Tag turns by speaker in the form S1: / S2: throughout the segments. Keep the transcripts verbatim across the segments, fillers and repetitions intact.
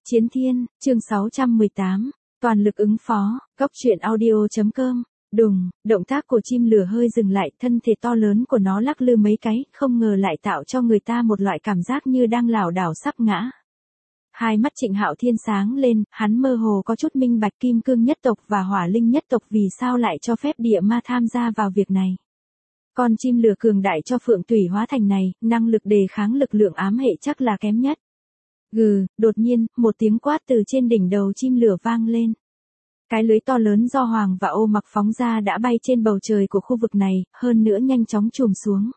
S1: Chiến Thiên, chương sáu trăm mười tám, toàn lực ứng phó, góc truyện audio.com, đùng, động tác của chim lửa hơi dừng lại, thân thể to lớn của nó lắc lư mấy cái, không ngờ lại tạo cho người ta một loại cảm giác như đang lảo đảo sắp ngã. Hai mắt Trịnh Hạo Thiên sáng lên, hắn mơ hồ có chút minh bạch Kim Cương nhất tộc và Hỏa Linh nhất tộc vì sao lại cho phép địa ma tham gia vào việc này. Con chim lửa cường đại cho Phượng Tủy hóa thành này, năng lực đề kháng lực lượng ám hệ chắc là kém nhất. Gừ, đột nhiên, một tiếng quát từ trên đỉnh đầu chim lửa vang lên. Cái lưới to lớn do Hoàng và Ô Mặc phóng ra đã bay trên bầu trời của khu vực này, hơn nữa nhanh chóng chùm xuống.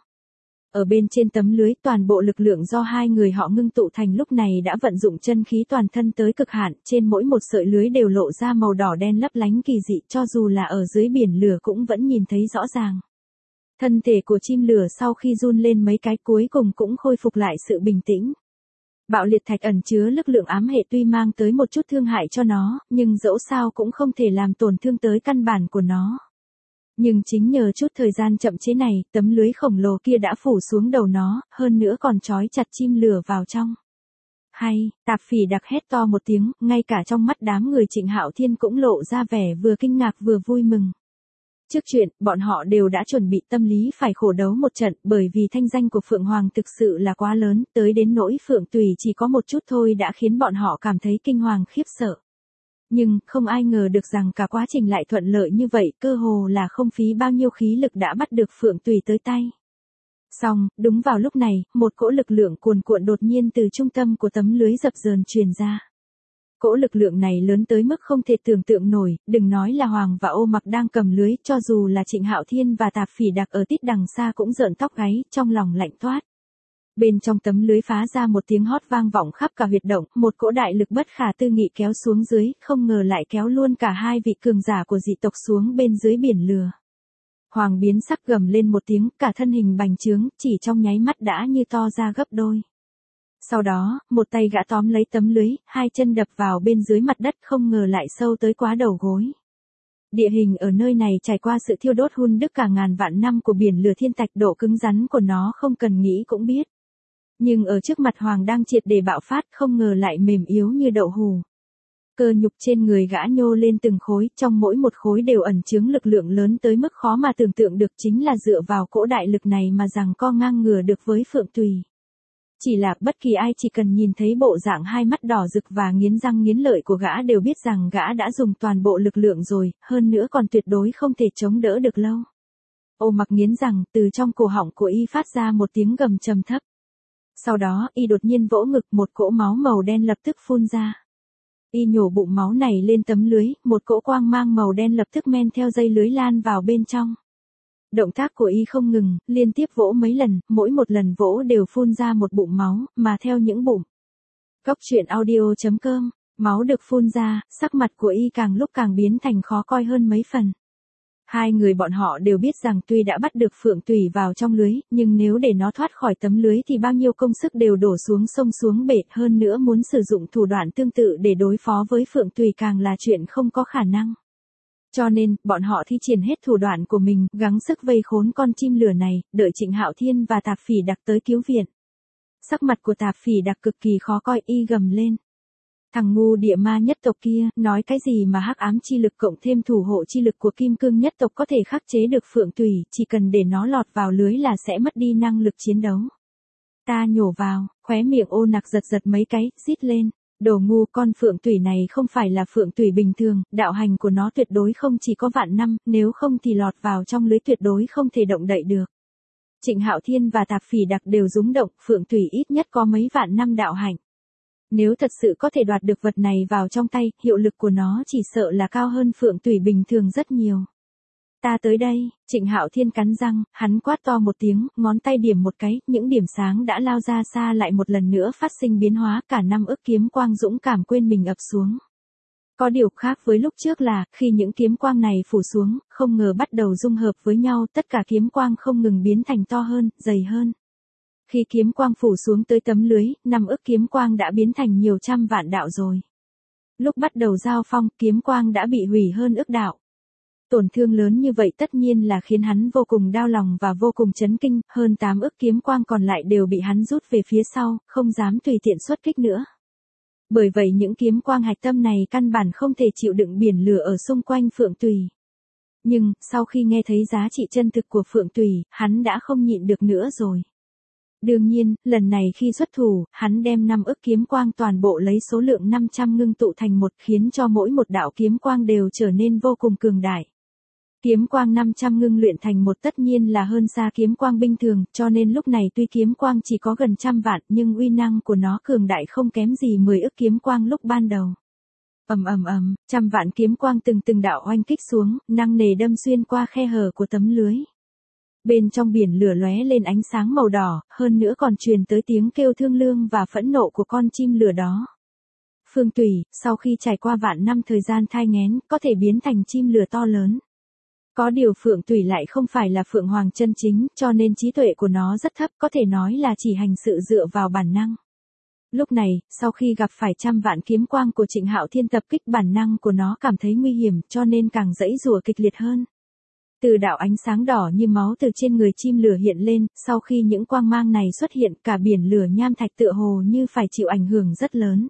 S1: Ở bên trên tấm lưới, toàn bộ lực lượng do hai người họ ngưng tụ thành lúc này đã vận dụng chân khí toàn thân tới cực hạn, trên mỗi một sợi lưới đều lộ ra màu đỏ đen lấp lánh kỳ dị, cho dù là ở dưới biển lửa cũng vẫn nhìn thấy rõ ràng. Thân thể của chim lửa sau khi run lên mấy cái cuối cùng cũng khôi phục lại sự bình tĩnh. Bạo liệt thạch ẩn chứa lực lượng ám hệ tuy mang tới một chút thương hại cho nó, nhưng dẫu sao cũng không thể làm tổn thương tới căn bản của nó. Nhưng chính nhờ chút thời gian chậm chế này, tấm lưới khổng lồ kia đã phủ xuống đầu nó, hơn nữa còn trói chặt chim lửa vào trong. Hay, Tạp Phỉ Đặc hét to một tiếng, ngay cả trong mắt đám người Trịnh Hạo Thiên cũng lộ ra vẻ vừa kinh ngạc vừa vui mừng. Trước chuyện, bọn họ đều đã chuẩn bị tâm lý phải khổ đấu một trận, bởi vì thanh danh của Phượng Hoàng thực sự là quá lớn, tới đến nỗi Phượng Tùy chỉ có một chút thôi đã khiến bọn họ cảm thấy kinh hoàng khiếp sợ. Nhưng, không ai ngờ được rằng cả quá trình lại thuận lợi như vậy, cơ hồ là không phí bao nhiêu khí lực đã bắt được Phượng Tùy tới tay. Xong, đúng vào lúc này, một cỗ lực lượng cuồn cuộn đột nhiên từ trung tâm của tấm lưới dập dờn truyền ra. Cỗ lực lượng này lớn tới mức không thể tưởng tượng nổi, đừng nói là Hoàng và Ô Mặc đang cầm lưới, cho dù là Trịnh Hạo Thiên và Tạp Phỉ Đặc ở tít đằng xa cũng rợn tóc gáy, trong lòng lạnh toát. Bên trong tấm lưới phá ra một tiếng hót vang vọng khắp cả huyệt động, một cỗ đại lực bất khả tư nghị kéo xuống dưới, không ngờ lại kéo luôn cả hai vị cường giả của dị tộc xuống bên dưới biển lửa. Hoàng biến sắc gầm lên một tiếng, cả thân hình bành trướng, chỉ trong nháy mắt đã như to ra gấp đôi. Sau đó, một tay gã tóm lấy tấm lưới, hai chân đập vào bên dưới mặt đất không ngờ lại sâu tới quá đầu gối. Địa hình ở nơi này trải qua sự thiêu đốt hun đúc cả ngàn vạn năm của biển lửa thiên thạch, độ cứng rắn của nó không cần nghĩ cũng biết. Nhưng ở trước mặt Hoàng đang triệt để bạo phát không ngờ lại mềm yếu như đậu hù. Cơ nhục trên người gã nhô lên từng khối, trong mỗi một khối đều ẩn chứa lực lượng lớn tới mức khó mà tưởng tượng được, chính là dựa vào cỗ đại lực này mà giằng co ngang ngửa được với Phượng Tùy. Chỉ là bất kỳ ai chỉ cần nhìn thấy bộ dạng hai mắt đỏ rực và nghiến răng nghiến lợi của gã đều biết rằng gã đã dùng toàn bộ lực lượng rồi, hơn nữa còn tuyệt đối không thể chống đỡ được lâu. Ô Mặc nghiến rằng, từ trong cổ họng của y phát ra một tiếng gầm trầm thấp. Sau đó, y đột nhiên vỗ ngực, một cỗ máu màu đen lập tức phun ra. Y nhổ bụng máu này lên tấm lưới, một cỗ quang mang màu đen lập tức men theo dây lưới lan vào bên trong. Động tác của y không ngừng, liên tiếp vỗ mấy lần, mỗi một lần vỗ đều phun ra một bụng máu, mà theo những bụng. Góc truyện audio.com, máu được phun ra, sắc mặt của y càng lúc càng biến thành khó coi hơn mấy phần. Hai người bọn họ đều biết rằng tuy đã bắt được Phượng Tùy vào trong lưới, nhưng nếu để nó thoát khỏi tấm lưới thì bao nhiêu công sức đều đổ xuống sông xuống bể, hơn nữa muốn sử dụng thủ đoạn tương tự để đối phó với Phượng Tùy càng là chuyện không có khả năng. Cho nên, bọn họ thi triển hết thủ đoạn của mình, gắng sức vây khốn con chim lửa này, đợi Trịnh Hạo Thiên và Tạp Phỉ Đặc tới cứu viện. Sắc mặt của Tạp Phỉ Đặc cực kỳ khó coi, y gầm lên. Thằng ngu địa ma nhất tộc kia, nói cái gì mà hắc ám chi lực cộng thêm thủ hộ chi lực của Kim Cương nhất tộc có thể khắc chế được Phượng Tùy, chỉ cần để nó lọt vào lưới là sẽ mất đi năng lực chiến đấu. Ta nhổ vào, khóe miệng Ô Nặc giật giật mấy cái, rít lên. Đồ ngu, con Phượng Tùy này không phải là Phượng Tùy bình thường, đạo hành của nó tuyệt đối không chỉ có vạn năm, nếu không thì lọt vào trong lưới tuyệt đối không thể động đậy được. Trịnh Hạo Thiên và Tạp Phỉ Đặc đều rúng động, Phượng Tùy ít nhất có mấy vạn năm đạo hành. Nếu thật sự có thể đoạt được vật này vào trong tay, hiệu lực của nó chỉ sợ là cao hơn Phượng Tùy bình thường rất nhiều. Ta tới đây, Trịnh Hạo Thiên cắn răng, hắn quát to một tiếng, ngón tay điểm một cái, những điểm sáng đã lao ra xa lại một lần nữa phát sinh biến hóa, cả năm ức kiếm quang dũng cảm quên mình ập xuống. Có điều khác với lúc trước là, khi những kiếm quang này phủ xuống, không ngờ bắt đầu dung hợp với nhau, tất cả kiếm quang không ngừng biến thành to hơn, dày hơn. Khi kiếm quang phủ xuống tới tấm lưới, năm ức kiếm quang đã biến thành nhiều trăm vạn đạo rồi. Lúc bắt đầu giao phong, kiếm quang đã bị hủy hơn ức đạo. Tổn thương lớn như vậy tất nhiên là khiến hắn vô cùng đau lòng và vô cùng chấn kinh, hơn tám ức kiếm quang còn lại đều bị hắn rút về phía sau, không dám tùy tiện xuất kích nữa. Bởi vậy những kiếm quang hạch tâm này căn bản không thể chịu đựng biển lửa ở xung quanh Phượng Tùy. Nhưng, sau khi nghe thấy giá trị chân thực của Phượng Tùy, hắn đã không nhịn được nữa rồi. Đương nhiên, lần này khi xuất thủ, hắn đem năm ức kiếm quang toàn bộ lấy số lượng năm trăm ngưng tụ thành một, khiến cho mỗi một đạo kiếm quang đều trở nên vô cùng cường đại. Kiếm quang năm trăm ngưng luyện thành một tất nhiên là hơn xa kiếm quang bình thường, cho nên lúc này tuy kiếm quang chỉ có gần trăm vạn nhưng uy năng của nó cường đại không kém gì mười ức kiếm quang lúc ban đầu. Ầm ầm ầm, trăm vạn kiếm quang từng từng đạo oanh kích xuống, nặng nề đâm xuyên qua khe hở của tấm lưới. Bên trong biển lửa lóe lên ánh sáng màu đỏ, hơn nữa còn truyền tới tiếng kêu thương lương và phẫn nộ của con chim lửa đó. Phương Tùy, sau khi trải qua vạn năm thời gian thai nghén, có thể biến thành chim lửa to lớn. Có điều Phượng Tùy lại không phải là Phượng Hoàng chân chính, cho nên trí tuệ của nó rất thấp, có thể nói là chỉ hành sự dựa vào bản năng. Lúc này, sau khi gặp phải trăm vạn kiếm quang của Trịnh Hạo Thiên tập kích, bản năng của nó cảm thấy nguy hiểm, cho nên càng giãy giụa kịch liệt hơn. Từ đạo ánh sáng đỏ như máu từ trên người chim lửa hiện lên, sau khi những quang mang này xuất hiện, cả biển lửa nham thạch tựa hồ như phải chịu ảnh hưởng rất lớn.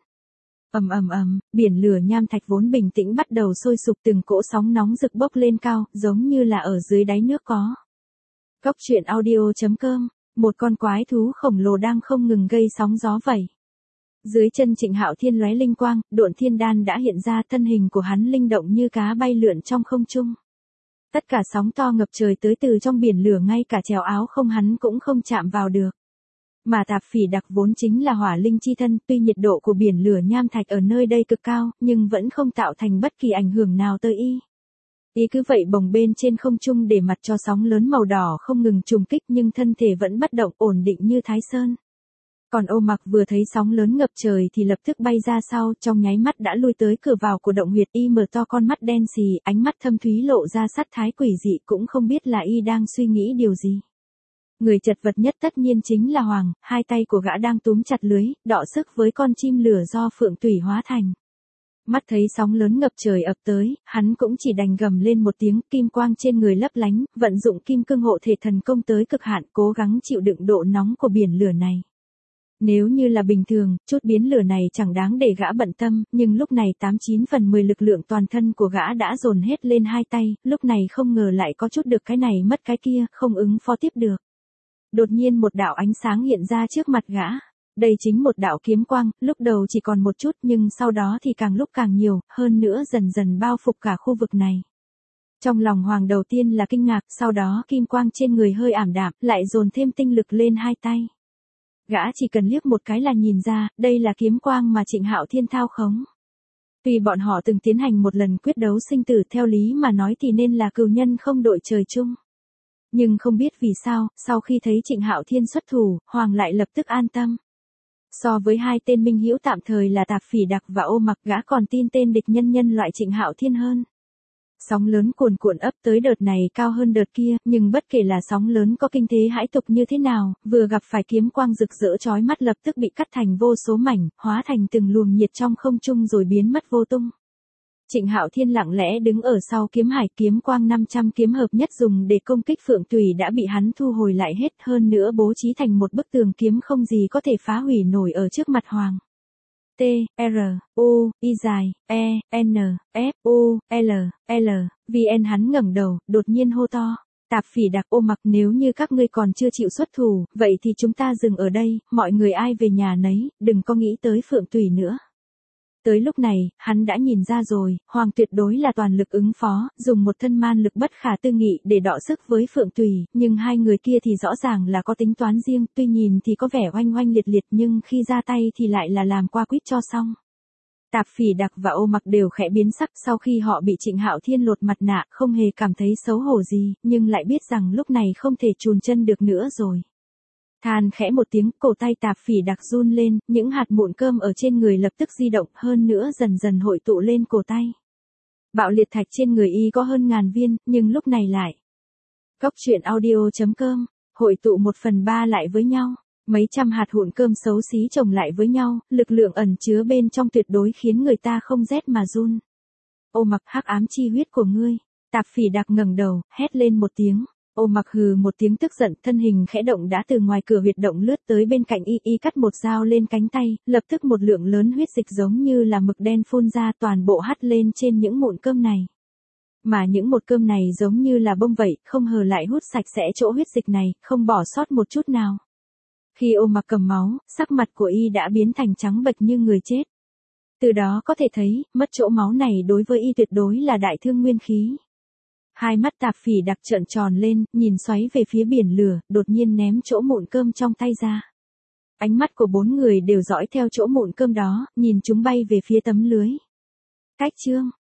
S1: Ầm ầm ầm, biển lửa nham thạch vốn bình tĩnh bắt đầu sôi sục, từng cỗ sóng nóng rực bốc lên cao, giống như là ở dưới đáy nước có. Góc truyện audio chấm com, một con quái thú khổng lồ đang không ngừng gây sóng gió vậy. Dưới chân Trịnh Hạo Thiên lóe linh quang, Độn Thiên Đan đã hiện ra, thân hình của hắn linh động như cá bay lượn trong không trung. Tất cả sóng to ngập trời tới từ trong biển lửa, ngay cả trèo áo không hắn cũng không chạm vào được. Mà Tạp Phỉ Đặc vốn chính là hỏa linh chi thân, tuy nhiệt độ của biển lửa nham thạch ở nơi đây cực cao, nhưng vẫn không tạo thành bất kỳ ảnh hưởng nào tới y. Y cứ vậy bồng bên trên không trung để mặt cho sóng lớn màu đỏ không ngừng trùng kích, nhưng thân thể vẫn bất động, ổn định như Thái Sơn. Còn Ô Mặc vừa thấy sóng lớn ngập trời thì lập tức bay ra sau, trong nháy mắt đã lui tới cửa vào của động huyệt. Y mở to con mắt đen xì, ánh mắt thâm thúy lộ ra sát thái quỷ dị, cũng không biết là y đang suy nghĩ điều gì. Người chật vật nhất tất nhiên chính là Hoàng, hai tay của gã đang túm chặt lưới, đọ sức với con chim lửa do Phượng Tùy hóa thành. Mắt thấy sóng lớn ngập trời ập tới, hắn cũng chỉ đành gầm lên một tiếng, kim quang trên người lấp lánh, vận dụng kim cương hộ thể thần công tới cực hạn, cố gắng chịu đựng độ nóng của biển lửa này. Nếu như là bình thường, chút biến lửa này chẳng đáng để gã bận tâm, nhưng lúc này tám chín phần mười lực lượng toàn thân của gã đã dồn hết lên hai tay, lúc này không ngờ lại có chút được cái này mất cái kia, không ứng phó tiếp được. Đột nhiên một đạo ánh sáng hiện ra trước mặt gã. Đây chính một đạo kiếm quang, lúc đầu chỉ còn một chút nhưng sau đó thì càng lúc càng nhiều, hơn nữa dần dần bao phủ cả khu vực này. Trong lòng Hoàng đầu tiên là kinh ngạc, sau đó kim quang trên người hơi ảm đạm, lại dồn thêm tinh lực lên hai tay. Gã chỉ cần liếc một cái là nhìn ra, đây là kiếm quang mà Trịnh Hạo Thiên thao khống. Tuy bọn họ từng tiến hành một lần quyết đấu sinh tử, theo lý mà nói thì nên là cừu nhân không đội trời chung. Nhưng không biết vì sao, sau khi thấy Trịnh Hạo Thiên xuất thủ, Hoàng lại lập tức an tâm. So với hai tên minh hữu tạm thời là Tạp Phỉ Đặc và Ô Mặc, gã còn tin tên địch nhân nhân loại Trịnh Hạo Thiên hơn. Sóng lớn cuồn cuộn ấp tới, đợt này cao hơn đợt kia, nhưng bất kể là sóng lớn có kinh thế hãi tục như thế nào, vừa gặp phải kiếm quang rực rỡ chói mắt lập tức bị cắt thành vô số mảnh, hóa thành từng luồng nhiệt trong không trung rồi biến mất vô tung. Trịnh Hạo Thiên lặng lẽ đứng ở sau kiếm hải, kiếm quang năm trăm kiếm hợp nhất dùng để công kích Phượng Tùy đã bị hắn thu hồi lại hết, hơn nữa bố trí thành một bức tường kiếm không gì có thể phá hủy nổi ở trước mặt Hoàng. T, R, U, I dài, E, N, F, U, L, L, V N hắn ngẩng đầu, đột nhiên hô to. Tạp Phỉ Đặc, Ô Mặc, nếu như các ngươi còn chưa chịu xuất thủ, vậy thì chúng ta dừng ở đây, mọi người ai về nhà nấy, đừng có nghĩ tới Phượng Tùy nữa. Tới lúc này, hắn đã nhìn ra rồi, Hoàng tuyệt đối là toàn lực ứng phó, dùng một thân man lực bất khả tư nghị để đọ sức với Phượng Tùy, nhưng hai người kia thì rõ ràng là có tính toán riêng, tuy nhìn thì có vẻ oanh oanh liệt liệt nhưng khi ra tay thì lại là làm qua quýt cho xong. Tạp Phỉ Đặc và Ô Mặc đều khẽ biến sắc sau khi họ bị Trịnh Hạo Thiên lột mặt nạ, không hề cảm thấy xấu hổ gì, nhưng lại biết rằng lúc này không thể chùn chân được nữa rồi. Than khẽ một tiếng, cổ tay Tạp Phỉ Đặc run lên, những hạt mụn cơm ở trên người lập tức di động, hơn nữa dần dần hội tụ lên cổ tay. Bạo liệt thạch trên người y có hơn ngàn viên, nhưng lúc này lại. Góc truyện audio chấm com, hội tụ một phần ba lại với nhau. Mấy trăm hạt hụn cơm xấu xí chồng lại với nhau, lực lượng ẩn chứa bên trong tuyệt đối khiến người ta không rét mà run. Ô Mặc, hắc ám chi huyết của ngươi. Tạp Phỉ Đặc ngẩng đầu, hét lên một tiếng. Ô Mặc hừ một tiếng tức giận, thân hình khẽ động đã từ ngoài cửa huyệt động lướt tới bên cạnh y y cắt một dao lên cánh tay, lập tức một lượng lớn huyết dịch giống như là mực đen phun ra toàn bộ hắt lên trên những mụn cơm này. Mà những một cơm này giống như là bông vậy, không hờ lại hút sạch sẽ chỗ huyết dịch này, không bỏ sót một chút nào. Khi Ô Mặc cầm máu, sắc mặt của y đã biến thành trắng bệch như người chết. Từ đó có thể thấy, mất chỗ máu này đối với y tuyệt đối là đại thương nguyên khí. Hai mắt tạp phỉ đặc trợn tròn lên, nhìn xoáy về phía biển lửa, đột nhiên ném chỗ mụn cơm trong tay ra. Ánh mắt của bốn người đều dõi theo chỗ mụn cơm đó, nhìn chúng bay về phía tấm lưới. Cách chương